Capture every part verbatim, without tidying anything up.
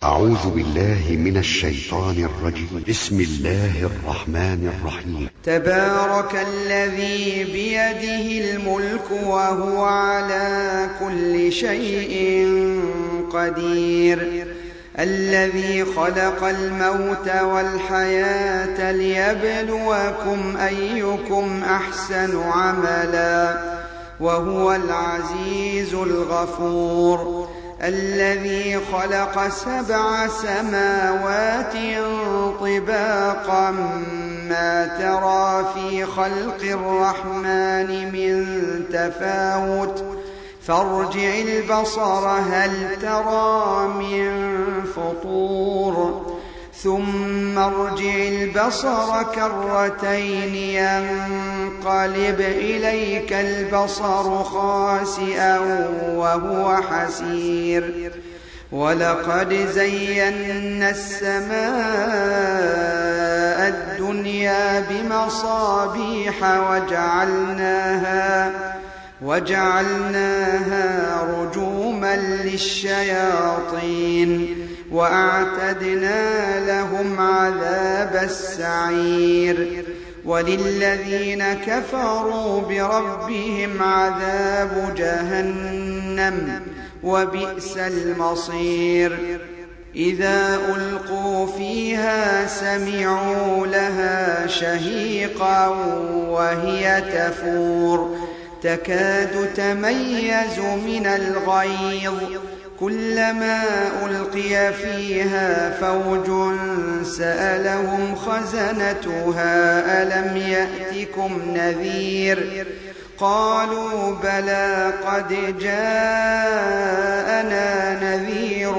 أعوذ بالله من الشيطان الرجيم. بسم الله الرحمن الرحيم. تبارك الذي بيده الملك وهو على كل شيء قدير، الذي خلق الموت والحياة ليبلوكم أيكم أحسن عملا، وهو العزيز الغفور، الذي خلق سبع سماوات طباقا ما ترى في خلق الرحمن من تفاوت، فارجع البصر هل ترى من فطور، ثم ارجع البصر كرتين ينقلب إليك البصر خاسئا وهو حسير، ولقد زينا السماء الدنيا بمصابيح وجعلناها وجعلناها رجوما للشياطين، وأعتدنا لهم عذاب السعير، وللذين كفروا بربهم عذاب جهنم وبئس المصير. إذا ألقوا فيها سمعوا لها شهيقا وهي تفور، تكاد تميز من الغيظ، كلما ألقي فيها فوج سألهم خزنتها ألم يأتكم نذير، قالوا بلى قد جاءنا نذير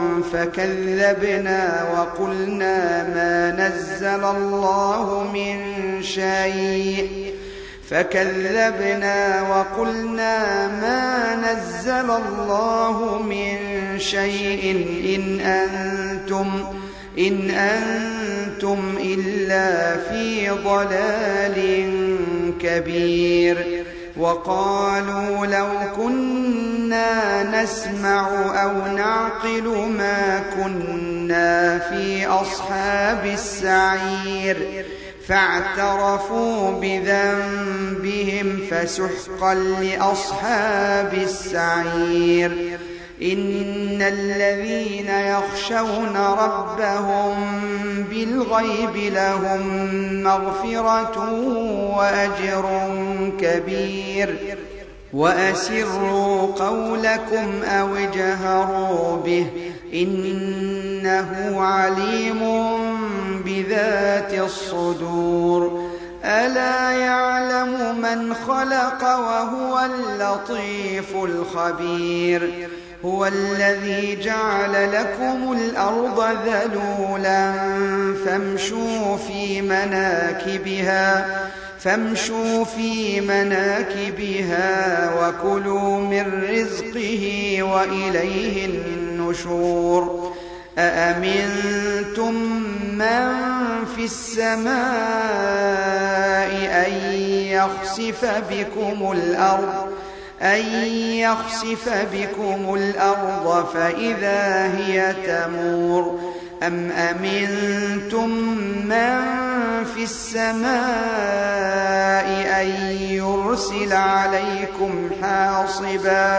فكذبنا وقلنا ما نزل الله من شيء فكذبنا وقلنا ما نزل الله من شيء إن أنتم إن أنتم إلا في ضلال كبير. وقالوا لو كنا نسمع أو نعقل ما كنا في أصحاب السعير، فاعترفوا بذنبهم فسحقا لأصحاب السعير. إن الذين يخشون ربهم بالغيب لهم مغفرة وأجر كبير. وأسروا قولكم أو اجهروا به إنه عليم بذات الصدور. ألا يعلم من خلق وهو اللطيف الخبير. هو الذي جعل لكم الأرض ذلولا فامشوا في مناكبها فامشوا في مناكبها وكلوا من رزقه وإليه النشور. أأمنتم من في السماء أن يخسف بكم الأرض أن يخسف بكم الأرض فإذا هي تمور، أم أمنتم من في السماء أن يرسل عليكم حاصبا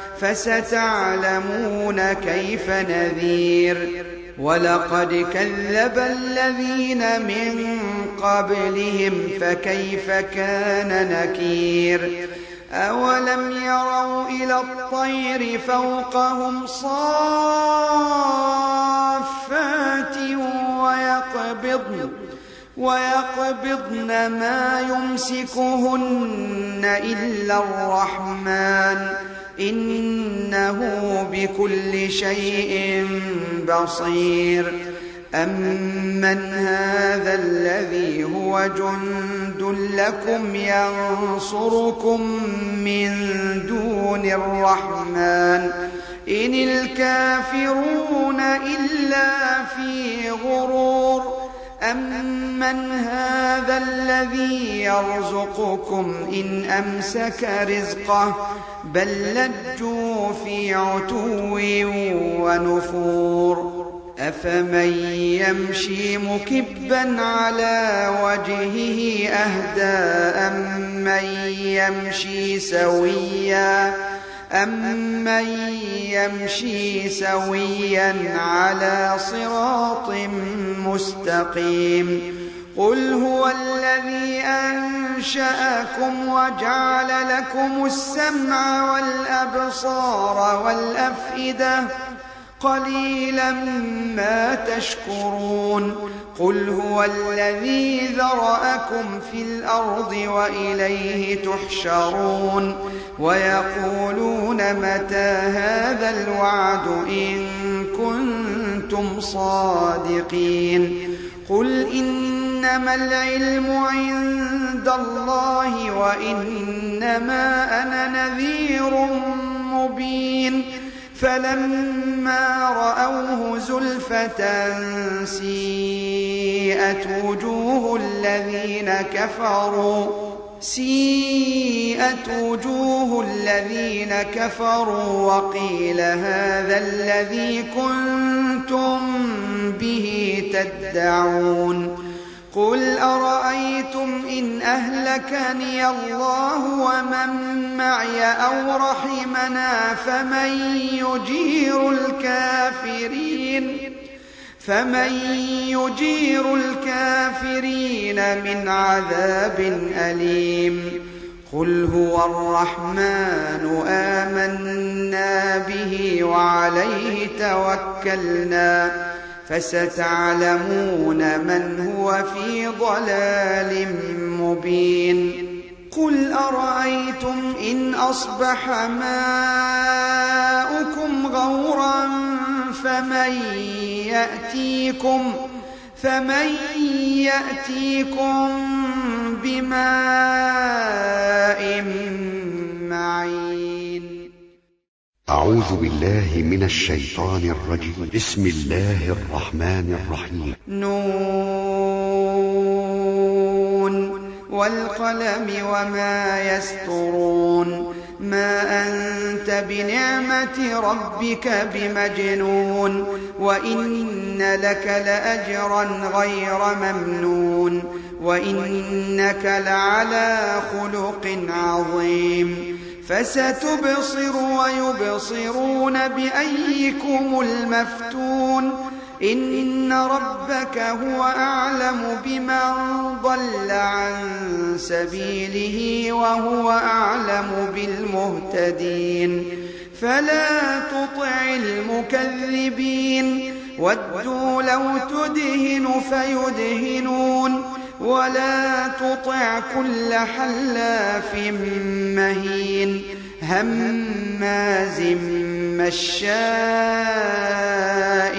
فستعلمون كيف نذير. ولقد كذب الذين من قبلهم فكيف كان نكير. أولم يروا إلى الطير فوقهم صافات ويقبضن ويقبضن ما يمسكهن إلا الرحمن إنه بكل شيء بصير. أمن هذا الذي هو جند لكم ينصركم من دون الرحمن إن الكافرون إلا في غرور. أمن هذا الذي يرزقكم إن أمسك رزقه بل لجوا في عتو ونفور أفمن يمشي مكبا على وجهه أهدى أمن يمشي سويا أمن يمشي سويا على صراط مستقيم قل هو الذي أنشأكم وجعل لكم السمع والأبصار والأفئدة قليلا ما تشكرون قل هو الذي ذرأكم في الأرض وإليه تحشرون ويقولون متى هذا الوعد إن كنتم صادقين قل إنما العلم عند الله وإنما أنا نذير مبين فلما رأوه زلفة سيئت وجوه الذين كفروا سيئت وجوه الذين كفروا وقيل هذا الذي كنتم به تدعون قل أرأيتم إن أهلكني الله ومن معي أو رحمنا فمن يجير الكافرين فمن يجير الكافرين من عذاب أليم قل هو الرحمن آمنا به وعليه توكلنا فستعلمون من هو في ضلال مبين قل أرأيتم إن أصبح ماؤكم غورا فمن يأتيكم فمن يأتيكم بماء معين أعوذ بالله من الشيطان الرجيم بسم الله الرحمن الرحيم نون والقلم وما يسطرون ما أنت بنعمة ربك بمجنون وإن لك لأجرا غير ممنون وإنك لعلى خلق عظيم فستبصر ويبصرون بأيكم المفتون إن ربك هو أعلم بمن ضل عن سبيله وهو أعلم بالمهتدين فلا تطع المكذبين ودوا لو تدهن فيدهنون ولا تطع كل حلاف مهين هماز مشاء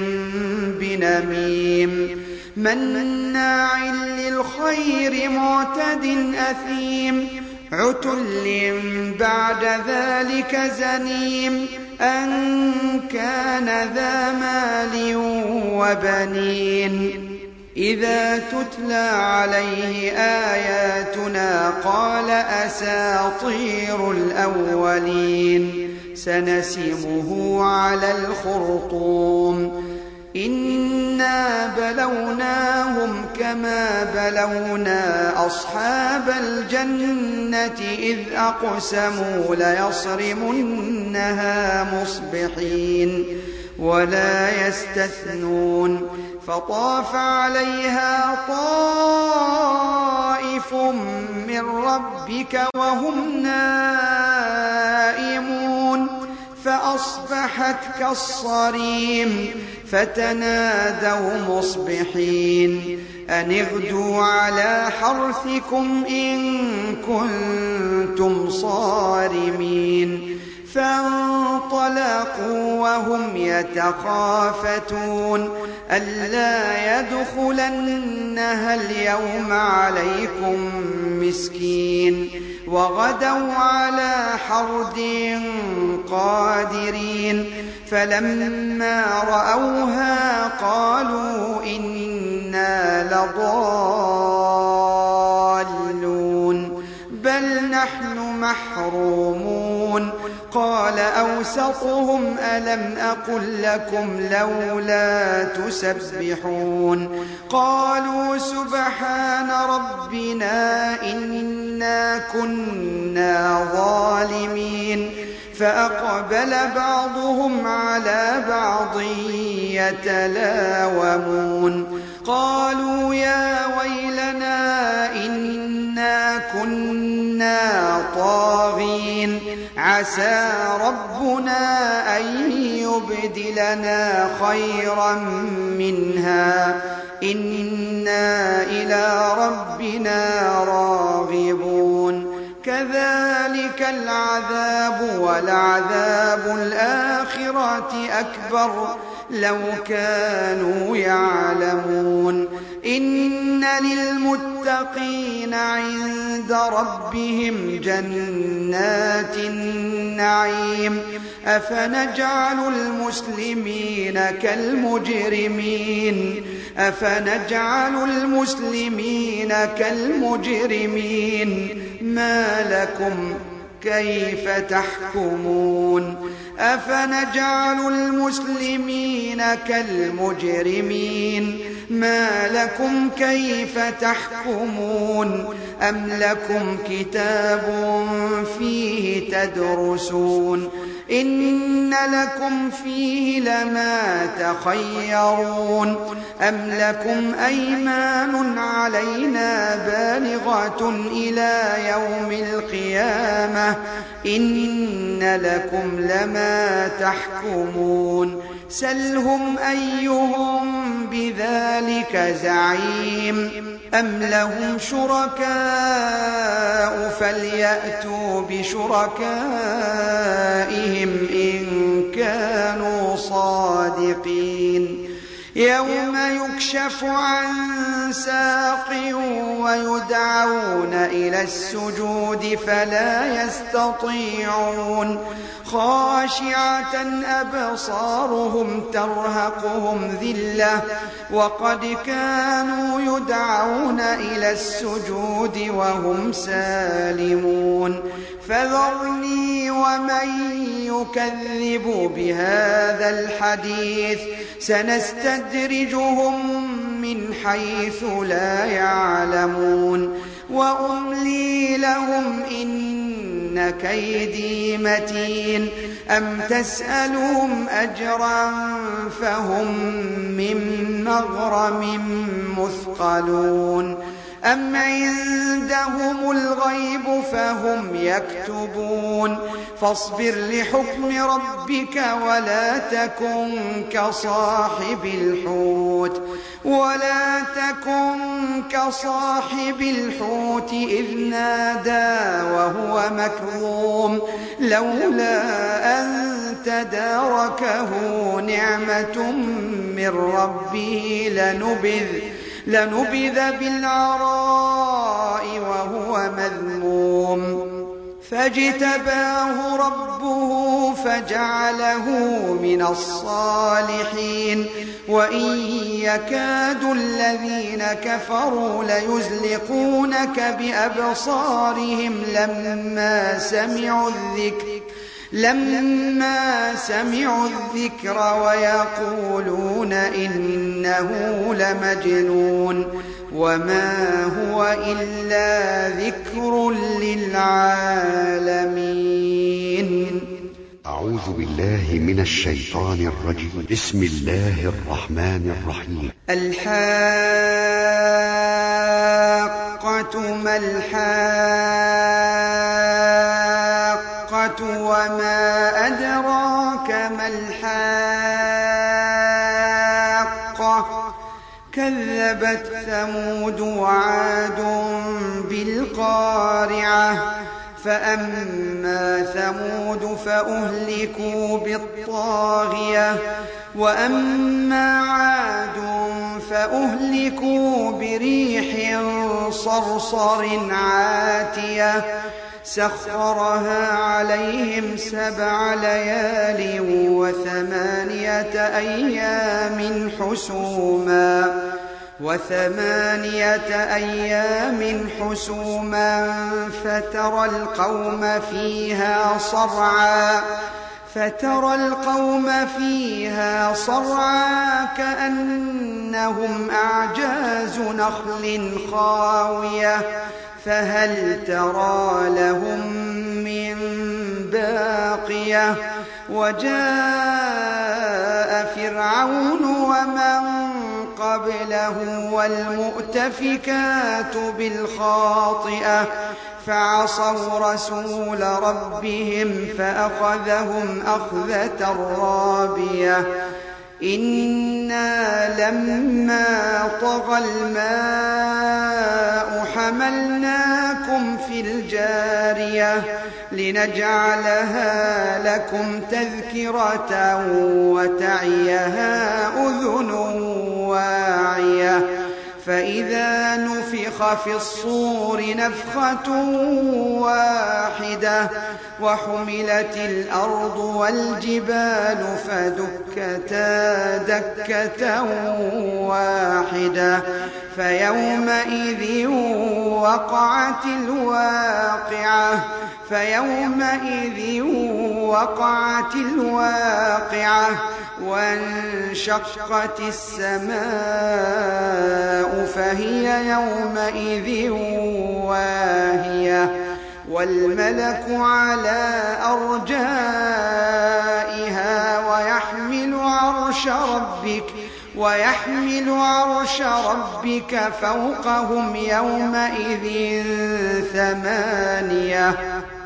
بنميم مناع للخير معتد أثيم عتل بعد ذلك زنيم أن كان ذا مال وبنين إذا تتلى عليه آياتنا قال أساطير الأولين سنسمه على الخرطوم إنا بلوناهم كما بلونا أصحاب الجنة إذ أقسموا ليصرمنها مصبحين ولا يستثنون فطاف عليها طائف من ربك وهم نائمون فأصبحت كالصريم فتنادوا مصبحين أن اغدوا على حرثكم إن كنتم صارمين فانطلقوا وهم يتخافتون ألا يدخلنها اليوم عليكم مسكين وغدوا على حرد قادرين فلما رأوها قالوا إنا لضالون بل نحن محرومون أوسطهم ألم أقل لكم لولا تسبحون قالوا سبحان ربنا إنا كنا ظالمين فأقبل بعضهم على بعض يتلاومون قالوا يا ويلنا إنا كنا طاغين عسى ربنا أن يبدلنا خيرا منها إنا إلى ربنا راغبون كذلك العذاب ولعذاب الآخرة أكبر لو كانوا يعلمون إن للمتقين عند ربهم جنات النعيم أفنجعل المسلمين كالمجرمين أفنجعل المسلمين كالمجرمين ما لكم كيف تحكمون أفنجعل المسلمين كالمجرمين ما لكم كيف تحكمون أم لكم كتاب فيه تدرسون إن لكم فيه لما تخيرون أم لكم أيمان علينا بالغة إلى يوم القيامة إن لكم لما تحكمون سلهم أيهم بذلك زعيم أم لهم شركاء فليأتوا بشركائهم إن كانوا صادقين يوم يكشف عن ساق ويدعون إلى السجود فلا يستطيعون خاشعة أبصارهم ترهقهم ذلة وقد كانوا يدعون إلى السجود وهم سالمون فذرني ومن يكذب بهذا الحديث سنستدرجهم من حيث لا يعلمون وأملي لهم إن كيدي متين أم تسألهم أجرا فهم من مغرم مثقلون أم عندهم الغيب فهم يكتبون فاصبر لحكم ربك ولا تكن كصاحب الحوت ولا تكن كصاحب الحوت إذ نادى وهو مكظوم لولا أن تداركه نعمة من ربه لنبذ لنبذ بالعراء وهو مذموم فاجتباه ربه فجعله من الصالحين وإن يكاد الذين كفروا ليزلقونك بأبصارهم لما سمعوا الذكر لما سمعوا الذكر ويقولون إنه لمجنون وما هو إلا ذكر للعالمين. أعوذ بالله من الشيطان الرجيم. بسم الله الرحمن الرحيم. الحاقة ما الحاقة وما أدراك ما الحاقة كذبت ثمود وعاد بالقارعة فأما ثمود فأهلكوا بالطاغية وأما عاد فأهلكوا بريح صرصر عاتية سخرها عليهم سبع ليال وثمانية أيام حسوما وثمانية أيام حسوما فترى القوم فيها صرعا فترى القوم فيها صرعى كأنهم أعجاز نخل خاوية فهل ترى لهم من باقية وجاء فرعون ومن قبله والمؤتفكات بالخاطئة فعصوا رسول ربهم فأخذهم أخذة رابية إنا لما طغى الماء حملناكم في الجارية لنجعلها لكم تذكرة وتعيها أذن واعية فإذا نفخ في الصور نفخة واحدة وحملت الأرض والجبال فدكتا دكة واحدة فيومئذ وقعت الواقعة فيومئذ وقعت الواقعة وانشقت السماء فهي يومئذ واهية والملك على أرجائها ويحمل عرش ربك ويحمل عرش ربك فوقهم يومئذ ثمانية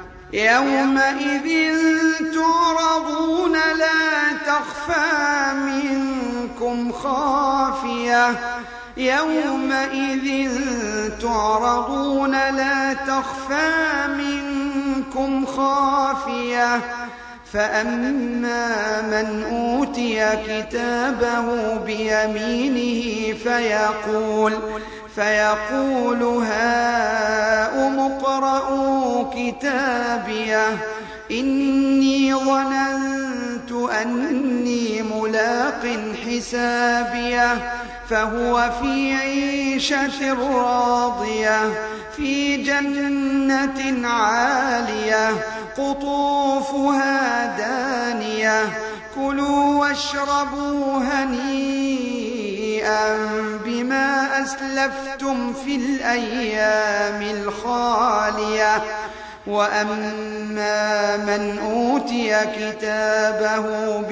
يومئذ تعرضون لا تخفى منكم خافية يومئذ تعرضون لا تخفى منكم خافية فأما من أوتي كتابه بيمينه فيقول فيقول هاؤم اقرءوا كتابيه إني ظننت أني ملاق حسابيه فهو في عيشة راضية في جنة عالية قطوفها دانية كلوا واشربوا هنيئا بما أسلفتم في الأيام الخالية وأما من أوتي كتابه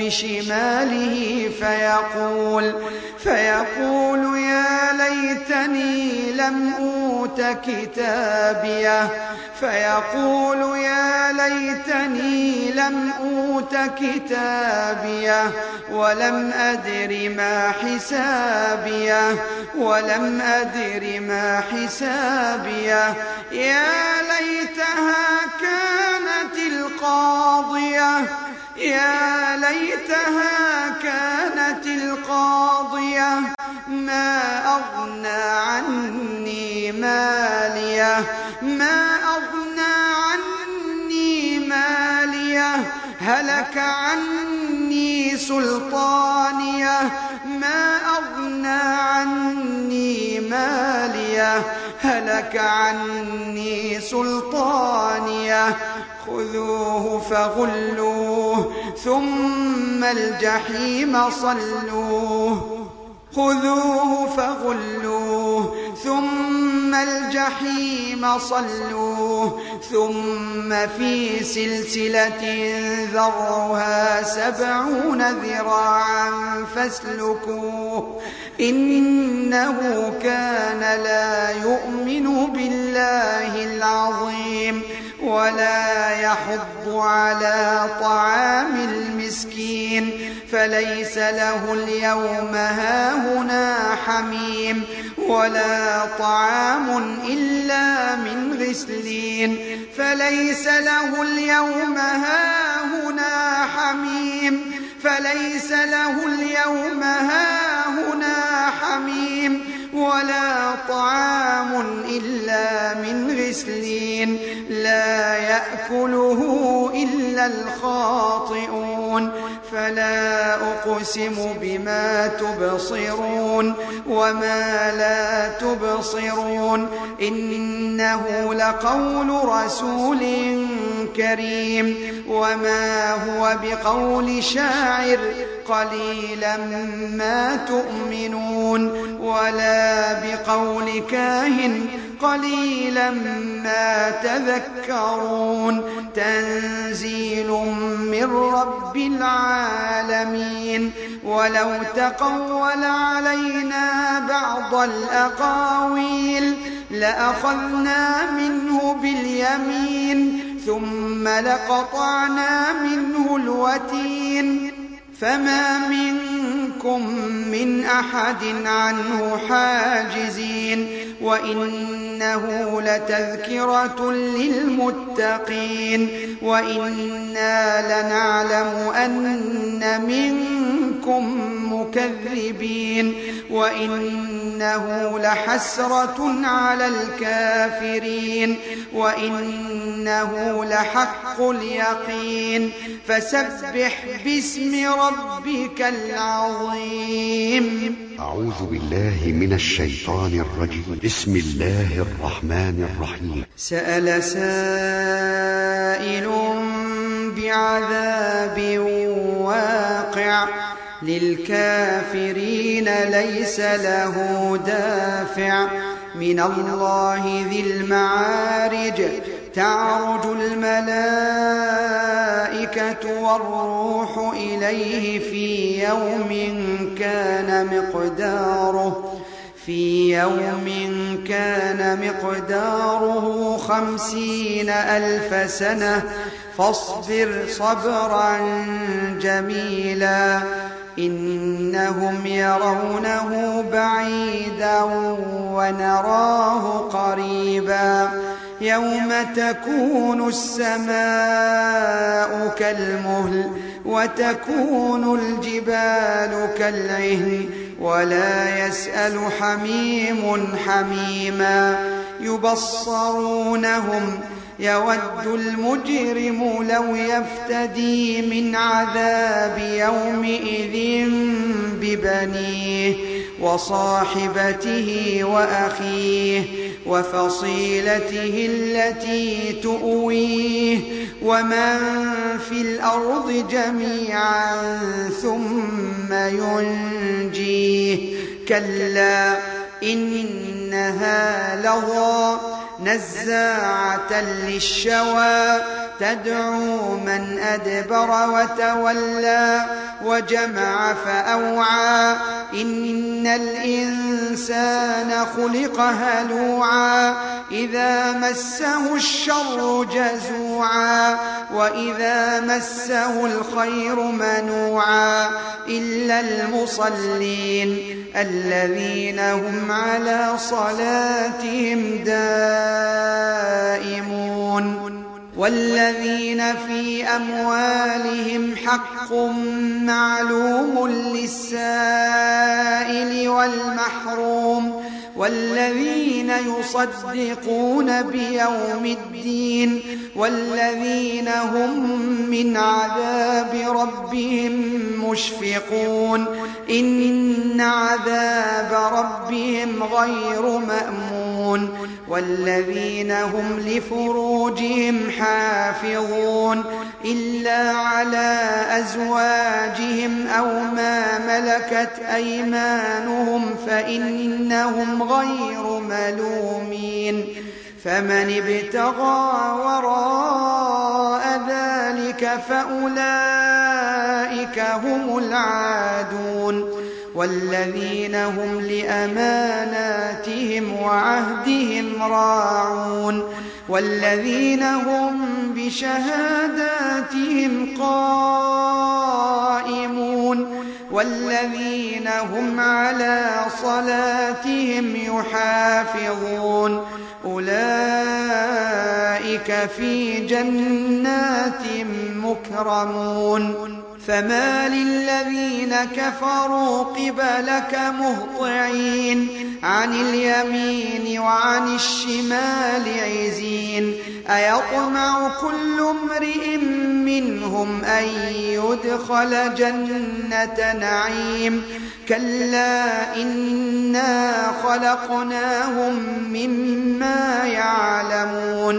بشماله فيقول فيقول يا ليتني لم أوت كتابيه فيقول يا ليتني لم أوت كتابيه ولم أدر ما حسابيه ولم أدر ما حسابيه يا ليتها كانت القاضية يا ليتها كانت القاضية ما أغنى عني ماليه ما أغنى عني ماليه هلك عني سلطانيه ما أغنى عني ماليه هلك عني سلطانيه خذوه فغلوه ثم الجحيم صلوه خذوه فغلوه ثم الجحيم صلوه ثم في سلسلة ذرعها سبعون ذراعا فاسلكوه إنه كان لا يؤمن بالله العظيم ولا يحض على طعام المسكين فليس له اليوم هاهنا حميم ولا طعام إلا من غسلين فليس له اليوم هاهنا حميم فليس له اليوم هاهنا حميم ولا طعام إلا من غسلين لا يأكله إلا الخاطئون فلا أقسم بما تبصرون وما لا تبصرون إنه لقول رسول كريم وما هو بقول شاعر قليلا ما تؤمنون ولا بقول كاهن قليلا ما تذكرون تنزيل من رب العالمين ولو تقول علينا بعض الأقاويل لأخذنا منه باليمين ثم لقطعنا منه الوتين فما منكم من أحد عنه حاجزين وإنه لتذكرة للمتقين وإنا لنعلم أن منكم مكذبين وإنه لحسرة على الكافرين وإنه لحق اليقين فسبح باسم ربك العظيم. أعوذ بالله من الشيطان الرجيم. بسم الله الرحمن الرحيم. سأل سائل بعذاب واقع للكافرين ليس له دافع من الله ذي المعارج تعرج الملائكة والروح إليه في يوم كان مقداره في يوم كان مقداره خمسين ألف سنة فاصبر صبرا جميلا إنهم يرونه بعيدا ونراه قريبا يوم تكون السماء كالمهل وتكون الجبال كالعهن ولا يسأل حميم حميما يبصرونهم يود المجرم لو يفتدي من عذاب يومئذ ببنيه وصاحبته وأخيه وفصيلته التي تؤويه ومن في الأرض جميعا ثم ينجيه كلا إنها لظى نزاعة للشوى تدعو من أدبر وتولى وجمع فأوعى إن الإنسان خلق هلوعا إذا مسه الشر جزوعا وإذا مسه الخير منوعا إلا المصلين الذين هم على صلاتهم دائمون والذين في أموالهم حق معلوم للسائل والمحروم والذين يصدقون بيوم الدين والذين هم من عذاب ربهم مشفقون إن عذاب ربهم غير مأمون والذين هم لفروجهم حافظون إلا على أزواجهم أو ما ملكت أيمانهم فإنهم غير ملومين فمن ابتغى وراء ذلك فأولئك هم العادون والذين هم لأماناتهم وعهدهم راعون والذين هم بشهاداتهم قائمون والذين هم على صلاتهم يحافظون أولئك في جنات مكرمون فما للذين كفروا قبلك مهطعين عن اليمين وعن الشمال عزين أيطمع كل امرئ منهم أن يدخل جنة نعيم كلا إنا خلقناهم مما يعلمون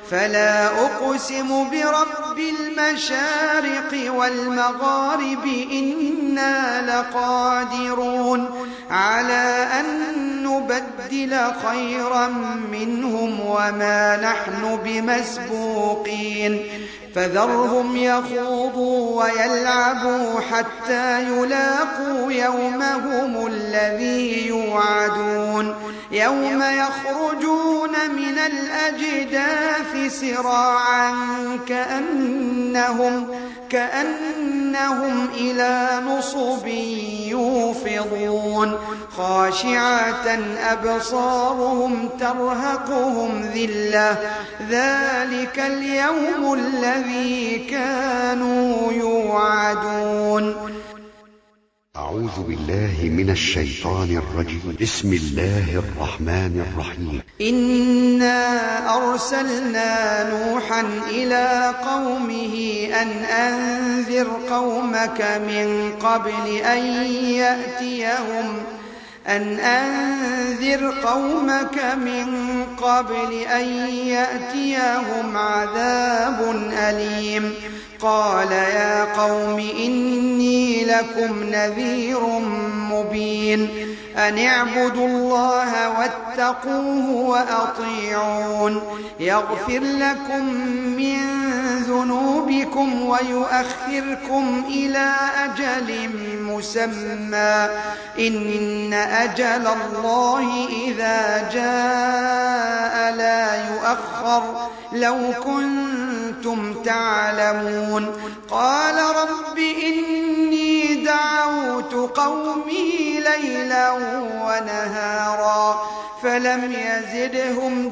فلا أقسم برب المشارق والمغارب إنا لقادرون على أن نبدل خيرا منهم وما نحن بمسبوقين فذرهم يخوضوا ويلعبوا حتى يلاقوا يومهم الذي يوعدون يوم يخرجون من الأجداث سراعا كأنهم, كأنهم إلى نصب يوفضون خاشعة أبصارهم ترهقهم ذلة ذلك اليوم الذي كانوا يوعدون. أعوذ بالله من الشيطان الرجيم. بسم الله الرحمن الرحيم. إنا أرسلنا نوحا إلى قومه أن أنذر قومك من قبل أن يأتيهم أن أنذر قومك من قبل أن يأتيهم عذاب أليم. قال يا قوم إني لكم نذير مبين أن اعبدوا الله واتقوه وأطيعون يغفر لكم من ذنوبكم ويؤخركم إلى أجل مسمى إن أجل الله إذا جاء لا يؤخر لو كنتم تعلمون. قال رب إني دعوت قومي ليلا ونهارا فلم يزدهم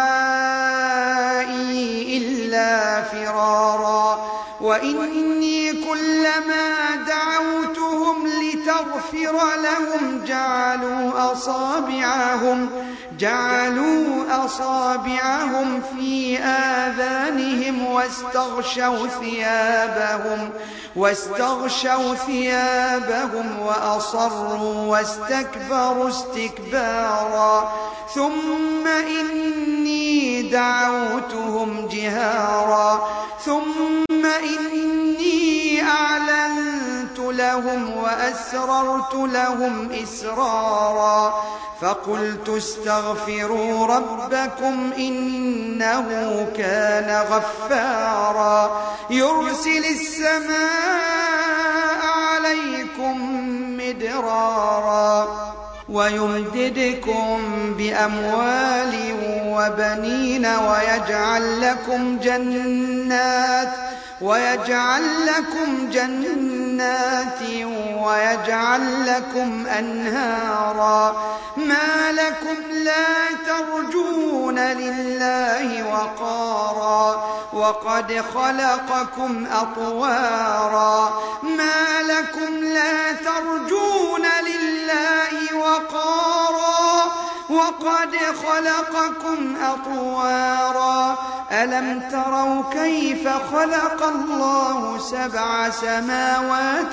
دعائي إلا فرارا وإني كلما دعوتهم لتغفر لهم جعلوا أصابعهم جعلوا أصابعهم في آذانهم واستغشوا ثيابهم واستغشوا ثيابهم وأصروا واستكبروا استكبارا ثم إني دعوتهم جهارا ثم إني أعلنت لهم وأسررت لهم إسرارا فقلت استغفروا ربكم إنه كان غفارا يرسل السماء عليكم مدرارا ويمددكم بأموال وبنين ويجعل لكم جنات ويجعل لكم جنات ويجعل لكم أنهارا ما لكم لا ترجون لله وقارا وقد خلقكم أطوارا ما لكم لا ترجون لله وقارا وقد خلقكم أطوارا ألم تروا كيف خلق الله سبع سماوات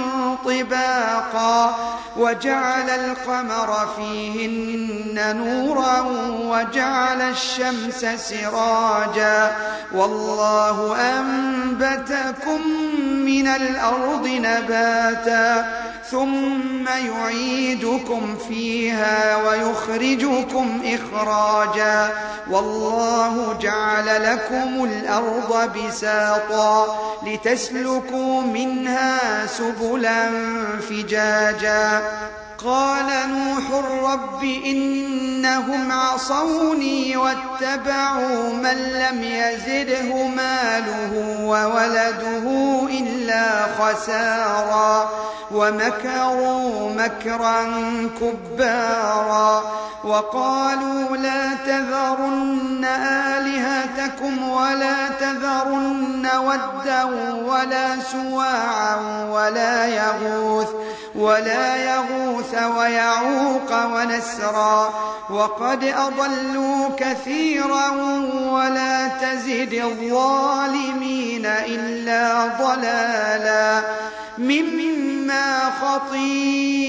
طباقا وجعل القمر فيهن نورا وجعل الشمس سراجا والله أنبتكم من الأرض نباتا ثم يعيدكم فيها ويخرجكم إخراجا والله جعل لكم الأرض بساطا لتسلكوا منها سبلا فجاجا قال نوح رب إنهم عصوني واتبعوا من لم يزده ماله وولده إلا خسارا ومكروا مكرا كبارا وقالوا لا تذرن آلهتكم ولا تذرن ودا ولا سواعا ولا يغوث ولا يغوث ويعوق ونسرا وقد أضلوا كثيرا ولا تزد الظالمين إلا ضلالا مما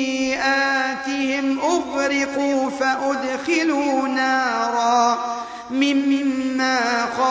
خطيئاتهم أغرقوا فأدخلوا نارا مما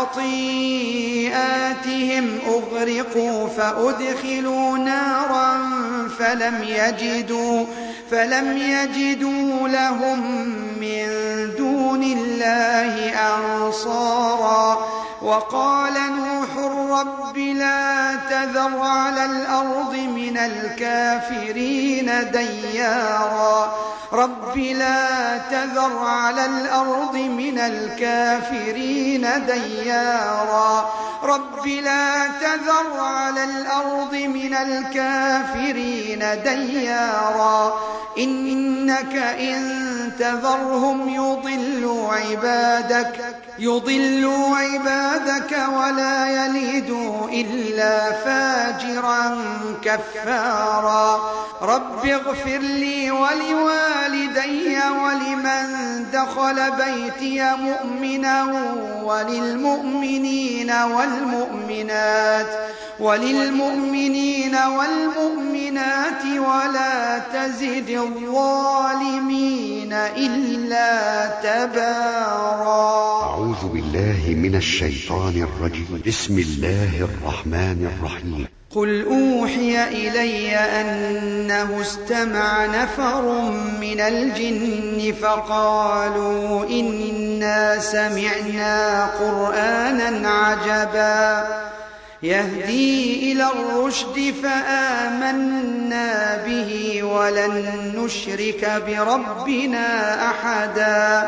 خطيئاتهم أغرقوا فأدخلوا نارا فلم يجدوا, فلم يجدوا لهم من دون الله أنصارا. وقال نوح رب لا تذر على الأرض من الكافرين ديارا رب لا تذر على الأرض من الكافرين ديارا رب لا تذر على الأرض من الكافرين ديارا إنك إن تذرهم يضلوا عبادك يضلوا عبادك ولا يلدوا إلا فاجرا كفارا. رب اغفر لي ولوالدي ولمن دخل بيتي مؤمنا وللمؤمنين والمؤمنات وللمؤمنين والمؤمنات ولا تزد الظالمين إلا تبارا. أعوذ بالله من الشيطان الرجيم. بسم الله الرحمن الرحيم. قل أوحي إلي أنه استمع نفر من الجن فقالوا إنا سمعنا قرآنا عجبا يهدي إلى الرشد فآمنا به ولن نشرك بربنا أحدا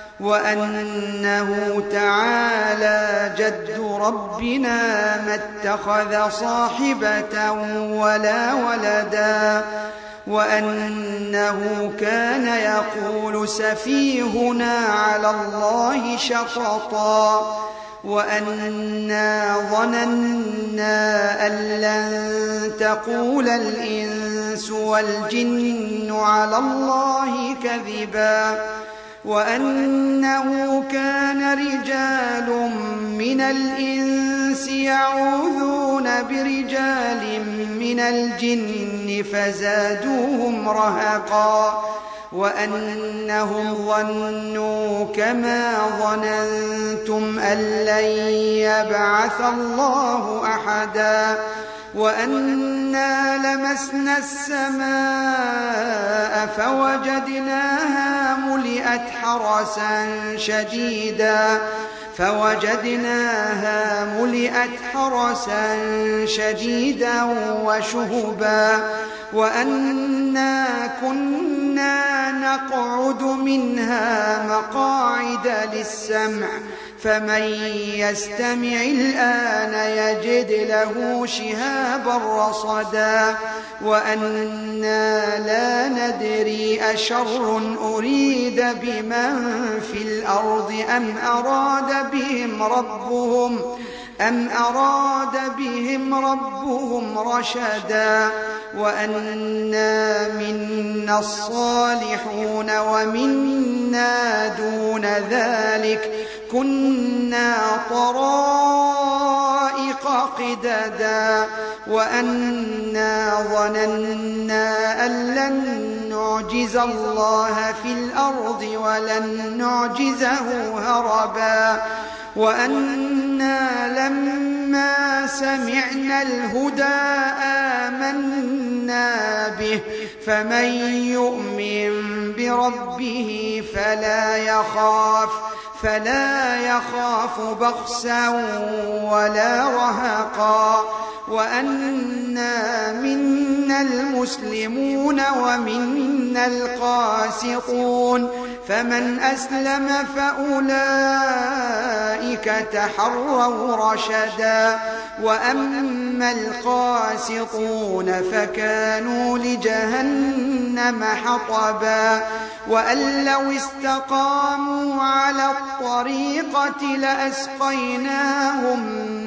وأنه تعالى جد ربنا ما اتخذ صاحبة ولا ولدا وأنه كان يقول سفيهنا على الله شططا وأنا ظننا أن لن تقول الإنس والجن على الله كذبا وأنه كان رجال من الإنس يعوذون برجال من الجن فزادوهم رهقا وأنهم ظنوا كما ظننتم أن لن يبعث الله أحدا وأنا لمسنا السماء فوجدناها ملئت حرسا شديدا فوجدناها ملئت حرسا شديدا وشهبا وأنا كنا نقعد منها مقاعد للسمع فمن يستمع الآن يجد له شهابا رصدا وأنا لا ندري أشر أريد بمن في الأرض أم أراد بهم ربهم أم أراد بهم ربهم رشدا وأنا منا الصالحون ومنا دون ذلك كنا طرائق قددا وأنا ظننا أن لن نعجز الله في الأرض ولن نعجزه هربا وأنا لما سمعنا الهدى آمنا به فمن يؤمن بربه فلا يخاف فلا يخاف بخسا ولا رهقا وأنا منا المسلمون ومنا القاسطون فمن أسلم فأولئك تحروا رشدا وأما القاسطون فكانوا لجهنم حطبا وأن لو استقاموا على الطريقة لأسقيناهم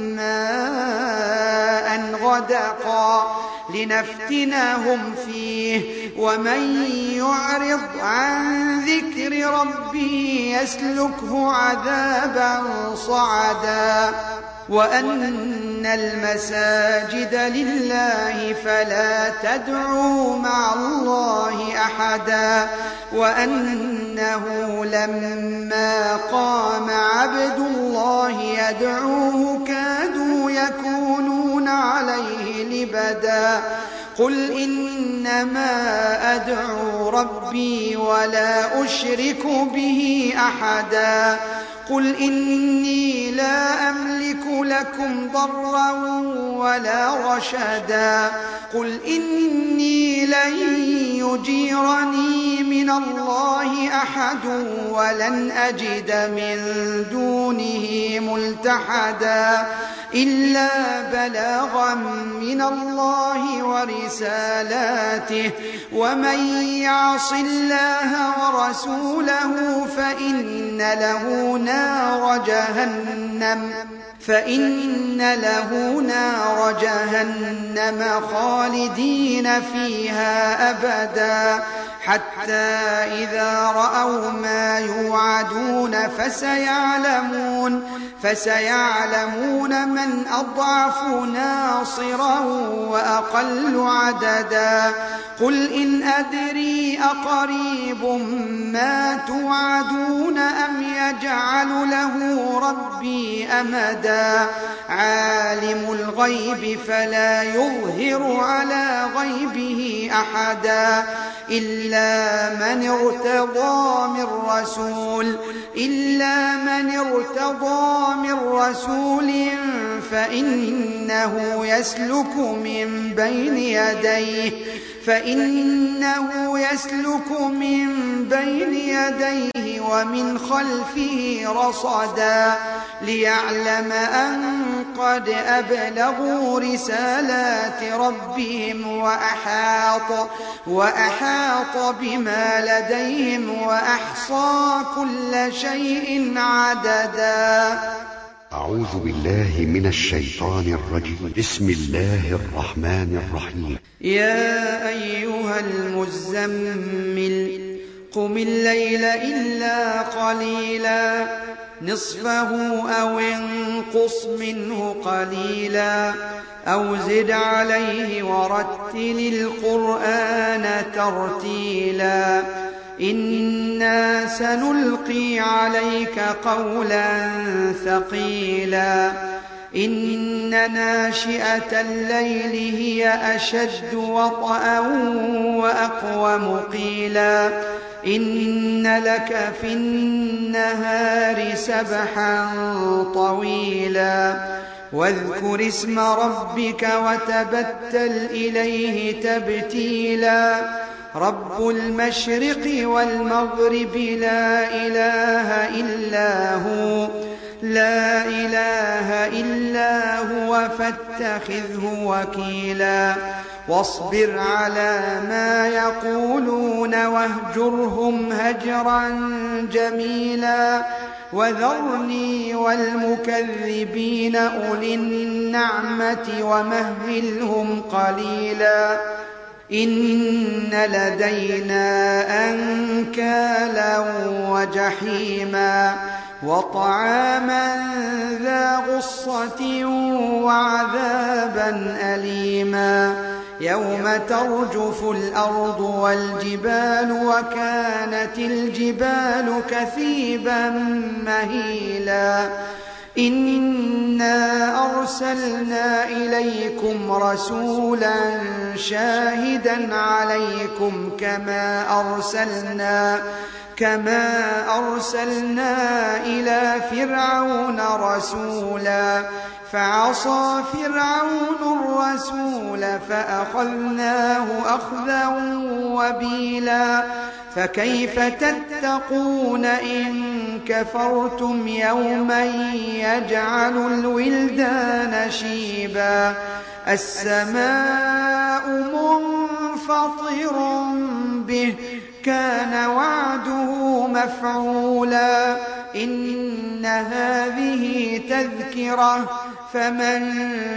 ماء غدقا لنفتنهم فيه ومن يعرض عن ذكر ربه يسلكه عذابا صعدا. وأن المساجد لله فلا تدعوا مع الله أحدا وأنه لما قام عبد الله يدعوه كادوا يكونون عليه لبدا قل إنما أدعو ربي ولا أشرك به أحدا قل إني لا أملك لكم ضرا ولا رشدا قل إني لن يجيرني من الله أحد ولن أجد من دونه ملتحدا إلا بلاغا من الله ورسالاته ومن يعص الله ورسوله فإن له نار جهنم فإن له نار جهنم خالدين فيها أبدا حتى إذا رأوا ما يوعدون فسيعلمون فسيعلمون من أضعف ناصرا وأقل عددا قل إن أدري أقريب ما توعدون أم يجعل له ربي أمدا عالم الغيب فلا يظهر على غيبه أحدا إلا من ارتضى من رسول إلا من ارتضى من رسول فإنه يسلك من بين يديه فإنه يسلك من بين يديه ومن خلفه رصدا ليعلم أن قد أبلغوا رسالات ربهم وأحاط وأحاط بما لديهم وأحصى كل شيء عددا. أعوذ بالله من الشيطان الرجيم. بسم الله الرحمن الرحيم. يا أيها المزمل قم الليل إلا قليلا نصفه أو انقص منه قليلا أو زد عليه ورتل القرآن ترتيلا إنا سنلقي عليك قولا ثقيلا إن ناشئة الليل هي أشد وطئا وأقوم قيلا إن لك في النهار سبحا طويلا واذكر اسم ربك وتبتل إليه تبتيلا رب المشرق والمغرب لا إله إلا هو لا إله إلا هو فاتخذه وكيلا واصبر على ما يقولون واهجرهم هجرا جميلا وذرني والمكذبين أولي النعمة ومهلهم قليلا إن لدينا أنكالا وجحيما وطعاما ذا غصة وعذابا أليما يوم ترجف الأرض والجبال وكانت الجبال كثيبا مهيلا إنا أرسلنا إليكم رسولا شاهدا عليكم كما أرسلنا كما أرسلنا إلى فرعون رسولا فعصى فرعون الرسول فأخذناه أخذا وبيلا فكيف تتقون إن كفرتم يوما يجعل الولدان شيبا السماء منفطر به كان وعده مفعولا إن هذه تذكرة فمن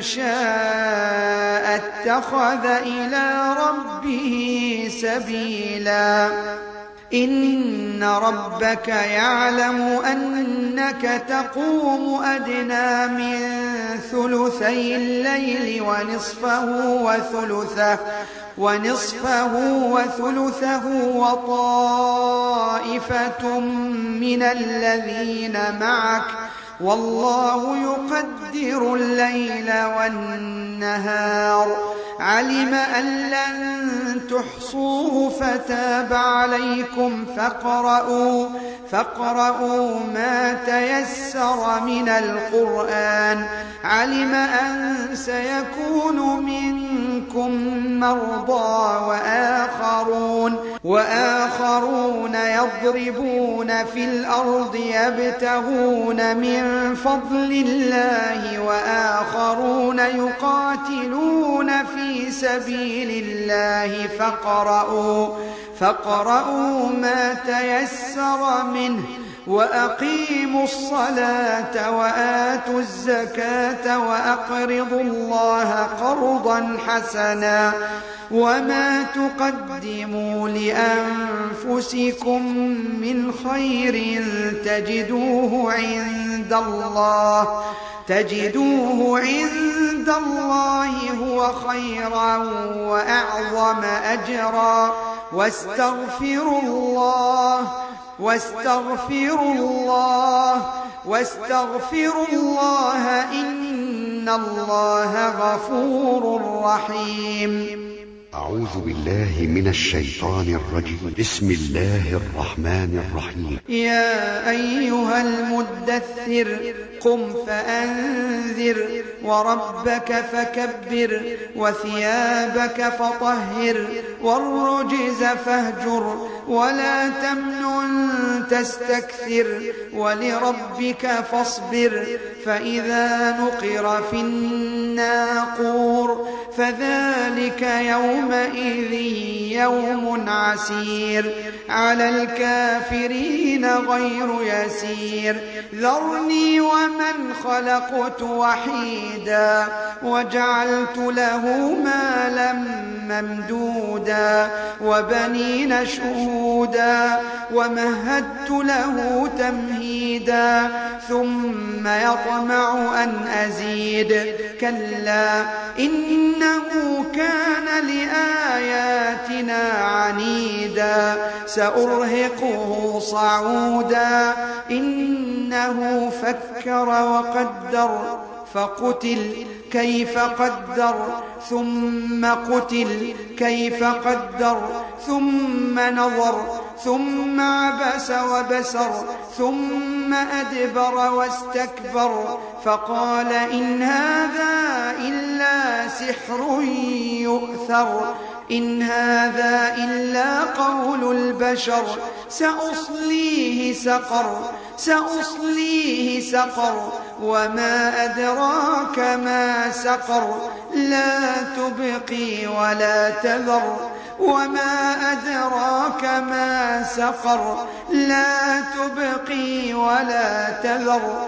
شاء اتخذ إلى ربه سبيلا إن ربك يعلم أنك تقوم أدنى من ثلثي الليل ونصفه وثلثه ونصفه وثلثه وطائفة من الذين معك والله يقدر الليل والنهار علم أن لن تحصوه فتاب عليكم فاقرؤوا فاقرؤوا ما تيسر من القرآن علم أن سيكون منكم مرضى وآخرون وآخرون يضربون في الأرض يبتغون من فضل الله وآخرون يقاتلون في سبيل الله فاقرؤوا فاقرؤوا ما تيسر منه وأقيموا الصلاة وآتوا الزكاة وأقرضوا الله قرضا حسنا وما تقدموا لأنفسكم من خير تجدوه عند الله تجدوه عند الله هو خيرا وأعظم أجرا واستغفروا الله واستغفروا الله واستغفروا الله إن الله غفور رحيم. أعوذ بالله من الشيطان الرجيم. بسم الله الرحمن الرحيم. يا أيها المدثر قم فأنذر وربك فكبر وثيابك فطهر والرجز فاهجر ولا تمنن تستكثر ولربك فاصبر فإذا نقر في الناقور فذلك يومئذ يوم عسير على الكافرين غير يسير ذرني ومن خلقت وحيدا وجعلت له مالا ممدودا وبنين شهودا ومهدت له تمهيدا ثم يطمع أن أزيد كلا إنه كان لآياتنا عنيدا سأرهقه صعودا إنه فكر وقدر فقتل كيف قدر ثم قتل كيف قدر ثم نظر ثم عبس وبسر ثم أدبر واستكبر فقال إن هذا إلا سحر يؤثر إن هذا إلا قول البشر سأصليه سقر سأصليه سقر وما أدراك ما سقر لا تبقي ولا تذر وما أدراك ما سقر لا تبقي ولا تذر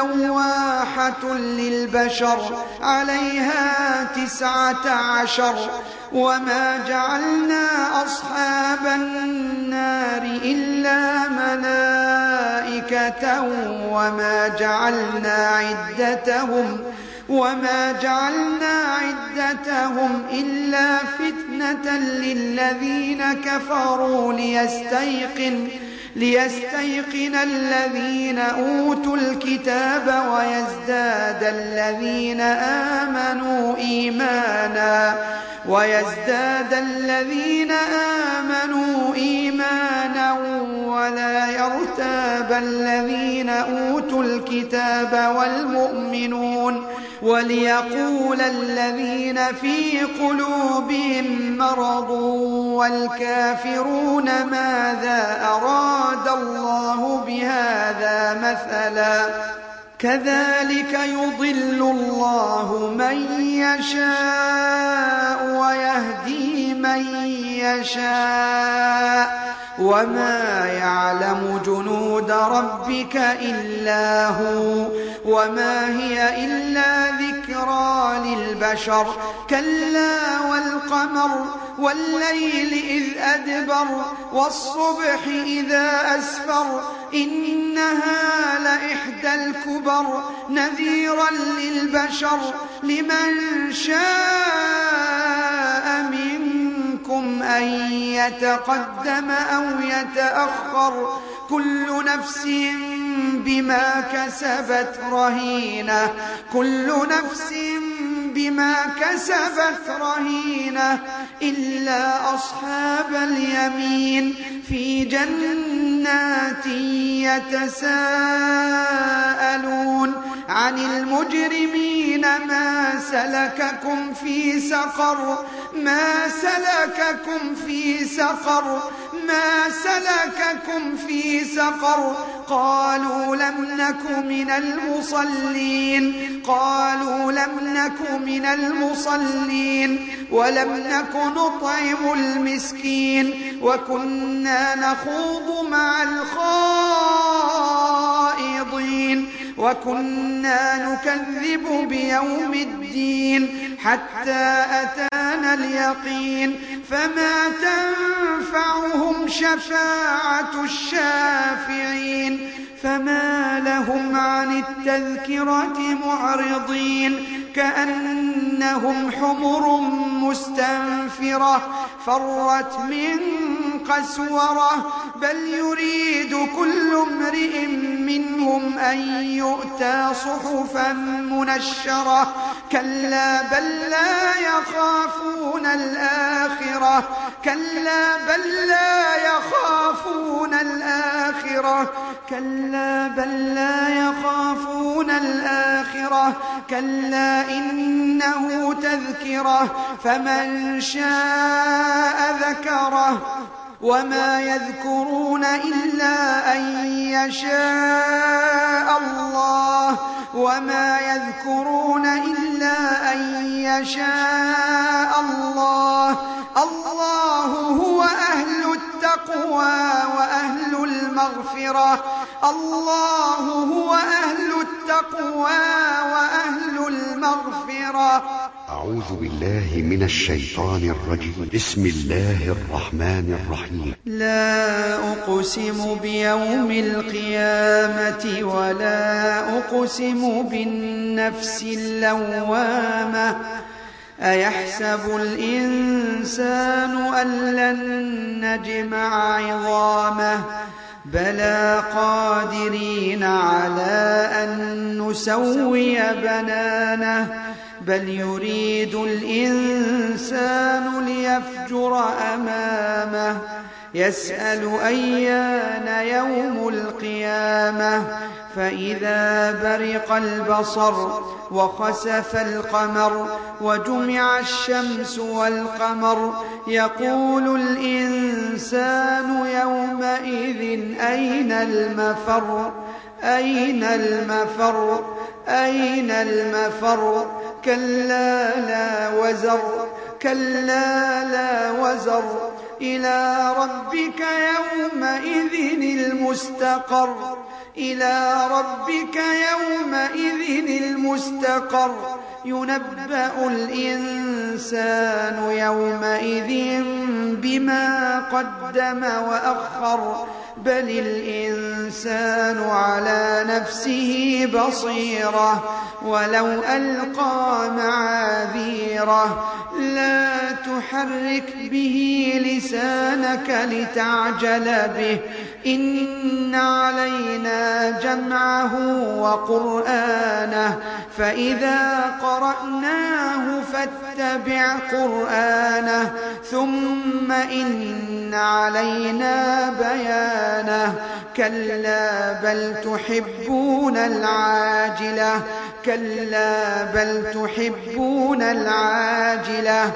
لواحة للبشر عليها تسعة عشر وما جعلنا أصحاب النار إلا ملائكة وما جعلنا عدتهم وما جعلنا عدتهم إلا فتنة للذين كفروا ليستيقن ليستيقن الذين أوتوا الكتاب ويزداد الذين آمنوا إيمانا ويزداد الذين آمنوا إيمانا ولا يرتاب الذين أوتوا الكتاب والمؤمنون وليقول الذين في قلوبهم مرض والكافرون ماذا أراد الله بهذا مثلا كذلك يضل الله من يشاء ويهدي من يشاء وما يعلم جنود ربك إلا هو وما هي إلا ذكر ذكرى للبشر كلا والقمر والليل إذ أدبر والصبح إذا أسفر إنها لإحدى الكبر نذيرا للبشر لمن شاء منكم أن يتقدم أو يتأخر كل نفس بما كسبت رهينة كل نفس بما كسبت رهينة إلا أصحاب اليمين في جنات يتساءلون عن المجرمين ما سلككم في سقر ما سلككم في سقر ما سلككم في سقر قالوا لم نك من المصلين قالوا لم نك من المصلين ولم نك نطعم المسكين وكنا نخوض مع الخائضين وكنا نكذب بيوم الدين حتى أتانا اليقين فما تنفعهم شفاعة الشافعين فما لهم عن التذكرة معرضين كأنهم حمر مستنفرة فرت من قسورة بل يريد كل امرئ منهم أن يؤتى صحفا منشرة كلا بل لا يخافون الآخرة كلا بل لا يخافون الآخرة كلا بل لا يخافون الآخرة كلا إنه تذكرة فمن شاء ذكره وما يذكرون إلا أن يشاء الله وما يذكرون إلا أن يشاء الله الله هو أهل التقوى وأهل المغفرة الله هو أهل التقوى وأهل المغفرة. أعوذ بالله من الشيطان الرجيم. بسم الله الرحمن الرحيم. لا أقسم بيوم القيامة ولا أقسم بالنفس اللوامة أيحسب الإنسان أن لن نجمع عظامه بلى قادرين على أن نسوي بنانه بل يريد الإنسان ليفجر أمامه يسأل أيان يوم القيامة فإذا برق البصر وخسف القمر وجمع الشمس والقمر يقول الإنسان يومئذ أين المفر أين المفر أين المفر كلا لا وزر كلا لا وزر إلى ربك يومئذ المستقر إلى ربك يومئذ المستقر ينبأ الإنسان يومئذ بما قدم وأخر بل الإنسان على نفسه بصيرة ولو ألقى معاذيره لا تحرك به لسانك لتعجل به إن علينا جمعه وقرآنه فإذا قرأناه فاتبع قرآنه ثم إن علينا بيانه كلا بل تحبون العاجلة كلا بل تحبون العاجلة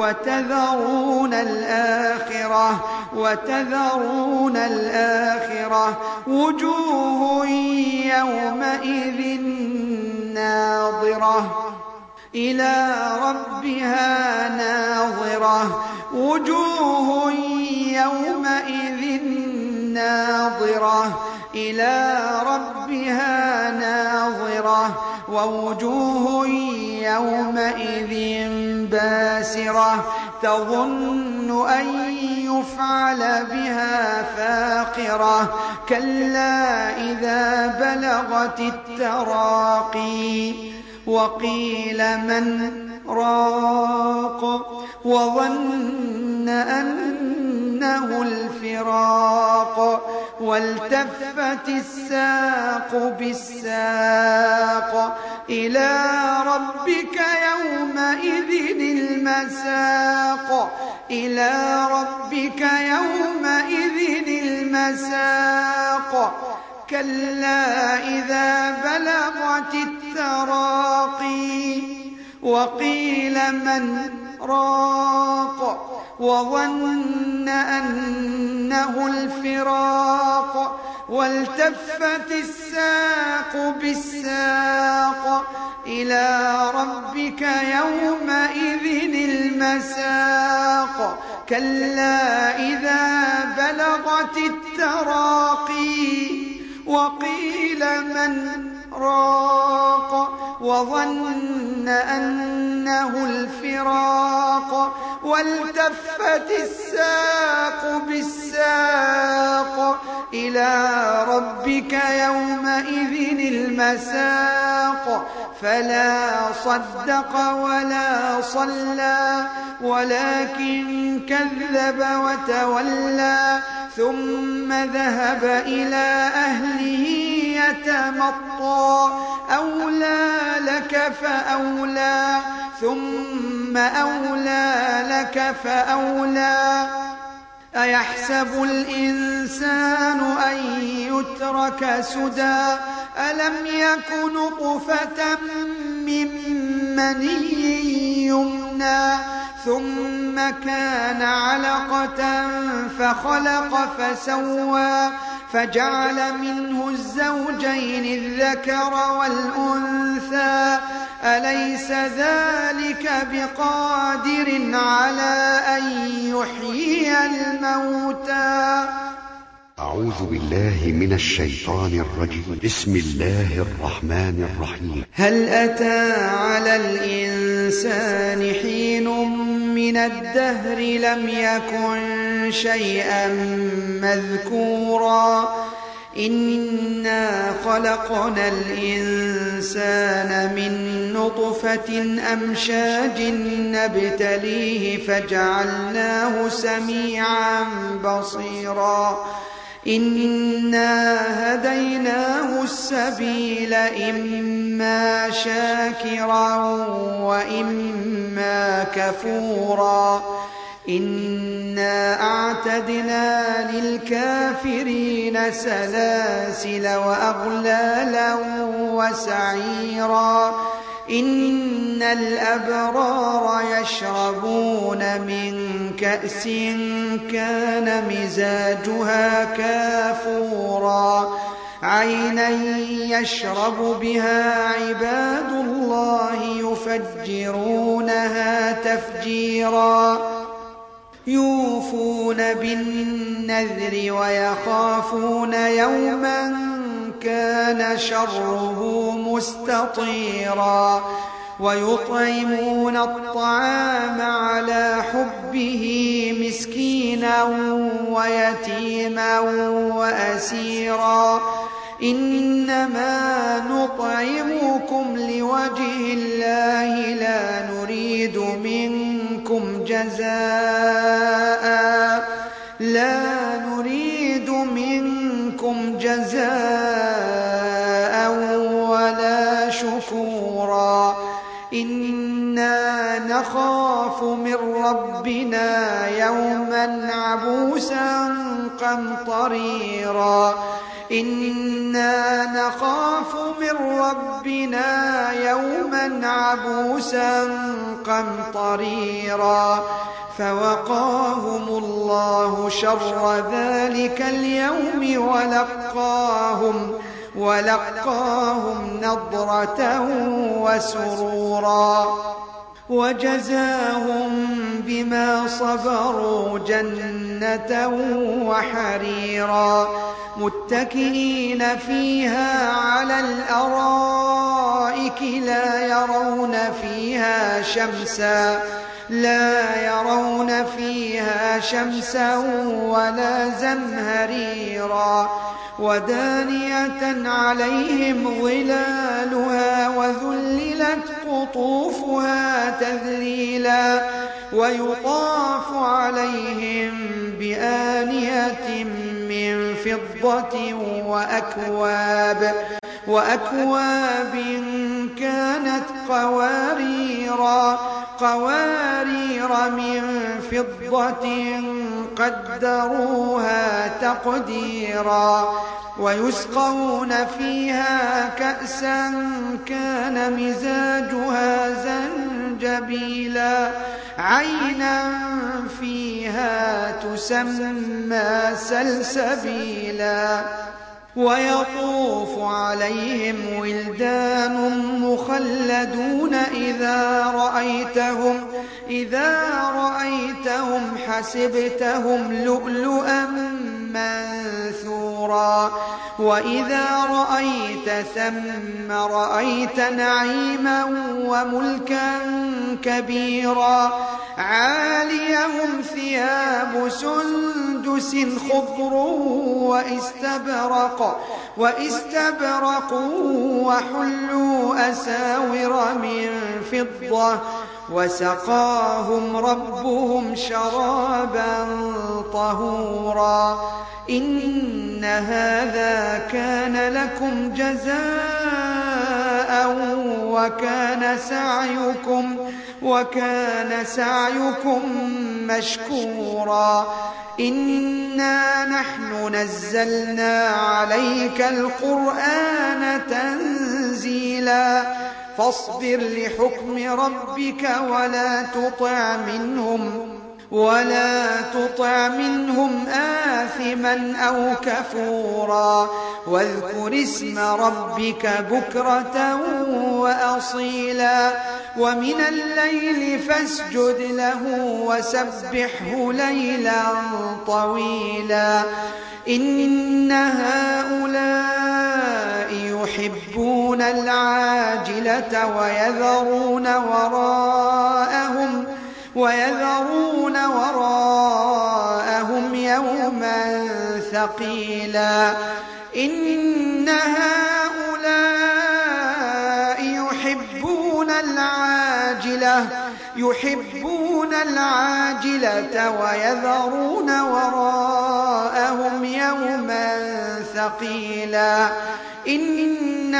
وتذرون الآخرة وتذرون الآخرة وجوه يومئذ ناظرة إلى ربها ناظرة وجوه يومئذ ناظرة إلى ربها ناظرة ووجوه يومئذ باسرة تظن أن يفعل بها فاقرة كلا إذا بلغت التراقي وقيل من راق وظن أنه الفراق والتفت الساق بالساق إلى ربك يومئذ المساق إلى ربك يومئذ المساق كلا إذا بلغت التراقي وقيل من راق وظن أنه الفراق والتفت الساق بالساق إلى ربك يومئذ المساق كلا إذا بلغت التراقي وقيل من راق وظن أنه الفراق والتفت الساق بالساق إلى ربك يومئذ المساق فلا صدق ولا صلى ولكن كذب وتولى ثم ذهب إلى أهله يتمطى أولى لك فأولى ثم أولى لك فأولى أيحسب الإنسان أن يترك سدى ألم يك نطفة من مني يمنى ثم كان علقة فخلق فسوى فجعل منه الزوجين الذكر والأنثى أليس ذلك بقادر على أن يحيي الموتى. أعوذ بالله من الشيطان الرجيم. بسم الله الرحمن الرحيم. هل أتى على الإنسان حين من الدهر لم يكن شيئا مذكورا إنا خلقنا الإنسان من نطفة أمشاج نبتليه فجعلناه سميعا بصيرا إنا هديناه السبيل إما شاكرا وإما كفورا إنا أعتدنا للكافرين سلاسل وأغلالا وسعيرا إن الأبرار يشربون من كأس كان مزاجها كافورا عينا يشرب بها عباد الله يفجرونها تفجيرا يوفون بالنذر ويخافون يوما كان شره مستطيرا ويطعمون الطعام على حبه مسكينا ويتيما وأسيرا إنما نطعمكم لوجه الله لا نريد منكم جزاء لا نريد منكم جزاء ولا شكورا إنا نخاف من ربنا يوما عبوسا قمطريرا إنا نخاف من ربنا يوما عبوسا قمطريرا فوقاهم الله شر ذلك اليوم ولقاهم ولقاهم نضرة وسرورا وجزاهم بما صبروا جنة وحريرا متكئين فيها على الأرائك لا يرون فيها شمسا لا يرون فيها شمسا ولا زمهريرا ودانية عليهم ظلالها وذللت قطوفها تذليلا ويطاف عليهم بآنية من فضة وأكواب وأكواب كانت قواريرا قوارير من فضة قدروها تقديرا ويسقون فيها كأسا كان مزاجها زنجبيلا عينا فيها تسمى سلسبيلا ويطوف عليهم ولدان مخلدون إذا رأيتهم إذا رأيتهم حسبتهم لؤلؤا منثورا وإذا رأيت ثم رأيت نعيما وملكا كبيرا عاليهم ثياب سندس خضر واستبرق واستبرقوا وحلوا أساور من فضة وسقاهم ربهم شرابا طهورا إن هذا كان لكم جزاء وكان سعيكم وكان سعيكم مشكورا إنا نحن نزلنا عليك القرآن تنزيلا فاصبر لحكم ربك ولا تطع منهم ولا تطع منهم آثما أو كفورا واذكر اسم ربك بكرة وأصيلا ومن الليل فاسجد له وسبحه ليلا طويلا إن هؤلاء يحبون العاجلة ويذرون وراءهم ويذرون وراءهم يوما ثقيلا إن هؤلاء يحبون العاجلة يحبون العاجلة ويذرون وراءهم يوما ثقيلا إن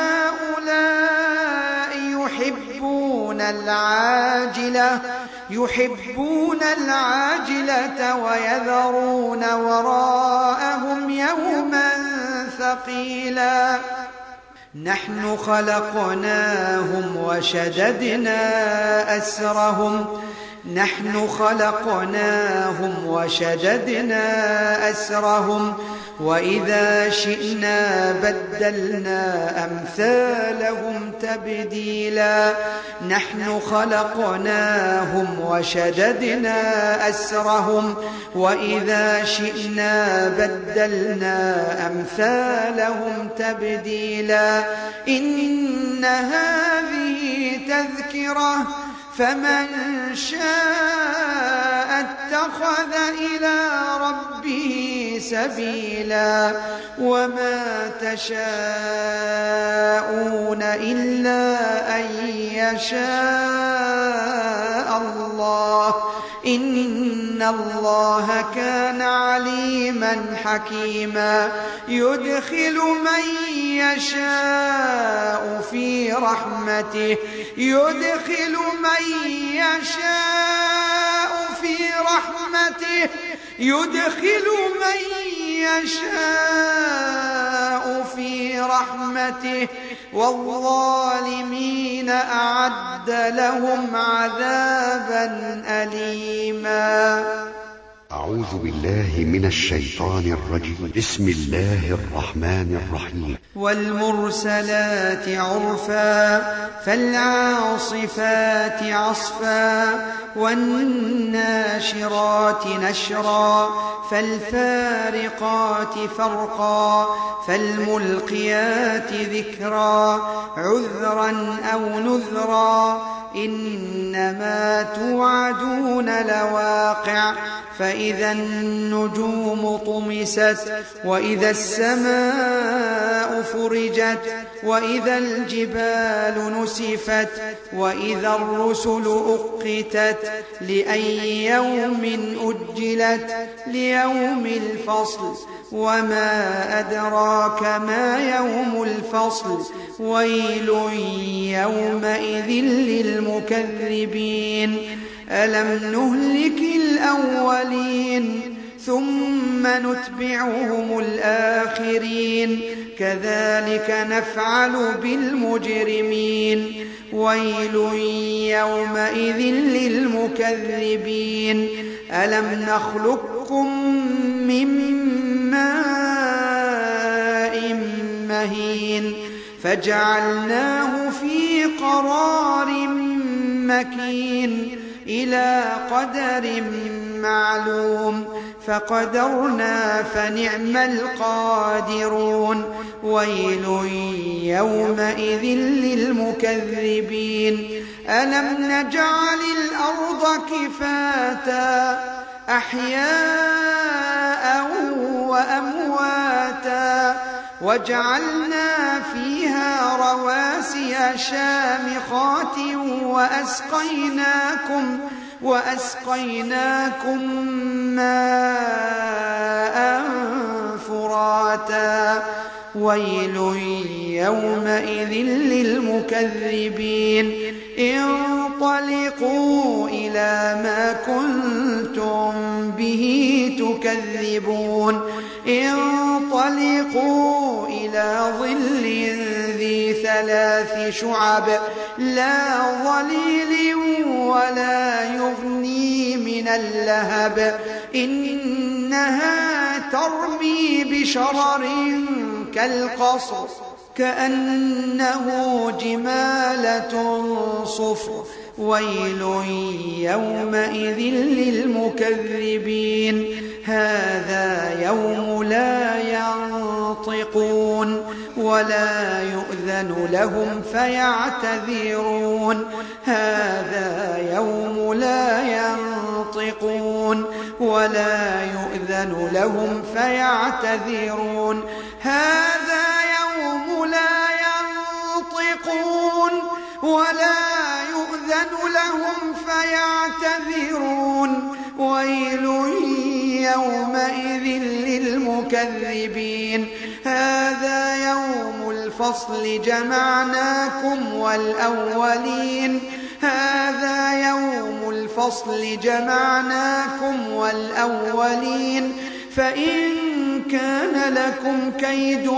هؤلاء يحبون العاجلة يحبون العاجلة ويذرون وراءهم يوما ثقيلا نحن خلقناهم وشددنا أسرهم نحن خلقناهم وشددنا أسرهم وإذا شئنا بدلنا أمثالهم تبديلا نحن خلقناهم وشددنا أسرهم وإذا شئنا بدلنا أمثالهم تبديلا إن هذه تذكرة فمن شاء اتخذ إلى ربه سبيلا وما تشاءون إلا أن يشاء الله إن الله كان عليما حكيما يدخل من يشاء في رحمته يدخل من يشاء في رحمته يدخل من يشاء في رحمته والظالمين أعد لهم عذابا أليما. أعوذ بالله من الشيطان الرجيم. بسم الله الرحمن الرحيم. والمرسلات عرفا فالعاصفات عصفا والناشرات نشرا فالفارقات فرقا فالملقيات ذكرا عذرا أو نذرا إنما توعدون لواقع فإذا النجوم طمست وإذا السماء فرجت وإذا الجبال نسفت وإذا الرسل أقتت لأي يوم أجلت ليوم الفصل وما أدراك ما يوم الفصل ويل يومئذ للمكذبين ألم نهلك الأولين ثم نتبعهم الآخرين كذلك نفعل بالمجرمين ويل يومئذ للمكذبين ألم نخلقكم من ماء مهين فجعلناه في قرار مكين إلى قدر معلوم فقدرنا فنعم القادرون ويل يومئذ للمكذبين ألم نجعل الأرض كفاتا أحياء وأمواتا وجعلنا فيها رواسي شامخات وأسقيناكم وأسقيناكم ماء فراتا ويل يومئذ للمكذبين انطلقوا إلى ما كنتم به تكذبون انطلقوا إلى ظل ذي ثلاث شعب لا ظليل ولا يغني من اللهب إنها ترمي بشرر كالقصر كأنه جمالة صفر ويل يومئذ للمكذبين هذا يوم لا ينطقون ولا يؤذن لهم فيعتذرون هذا يوم لا ينطقون ولا يؤذن لهم فيعتذرون هذا يوم لا ينطقون ولا يؤذن لهم فيعتذرون ويل يومئذ للمكذبين هذا يوم الفصل جمعناكم والأولين هذا يوم الفصل جمعناكم والأولين فإن كان لكم كيد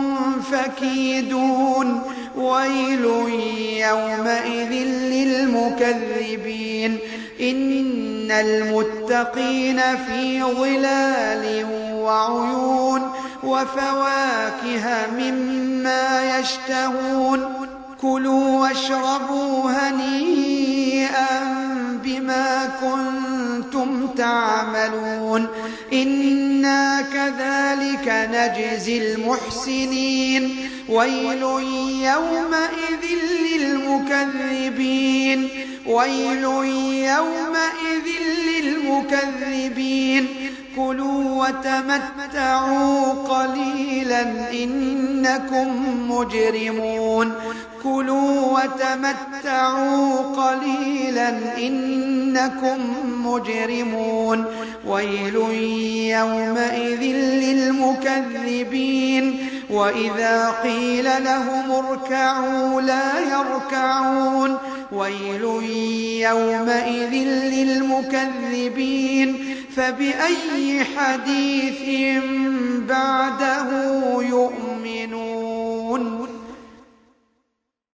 فكيدون ويل يومئذ للمكذبين إن المتقين في ظلال وعيون وفواكه مما يشتهون كلوا واشربوا هنيئا بما كنتم تعملون إنا كذلك نجزي المحسنين ويل يومئذ للمكذبين ويل يومئذ للمكذبين كلوا وتمتعوا قليلا إنكم مجرمون كلوا وتمتعوا قليلا إنكم مجرمون ويل يومئذ للمكذبين وإذا قيل لهم اركعوا لا يركعون ويل يومئذ للمكذبين فبأي حديث بعده يؤمنون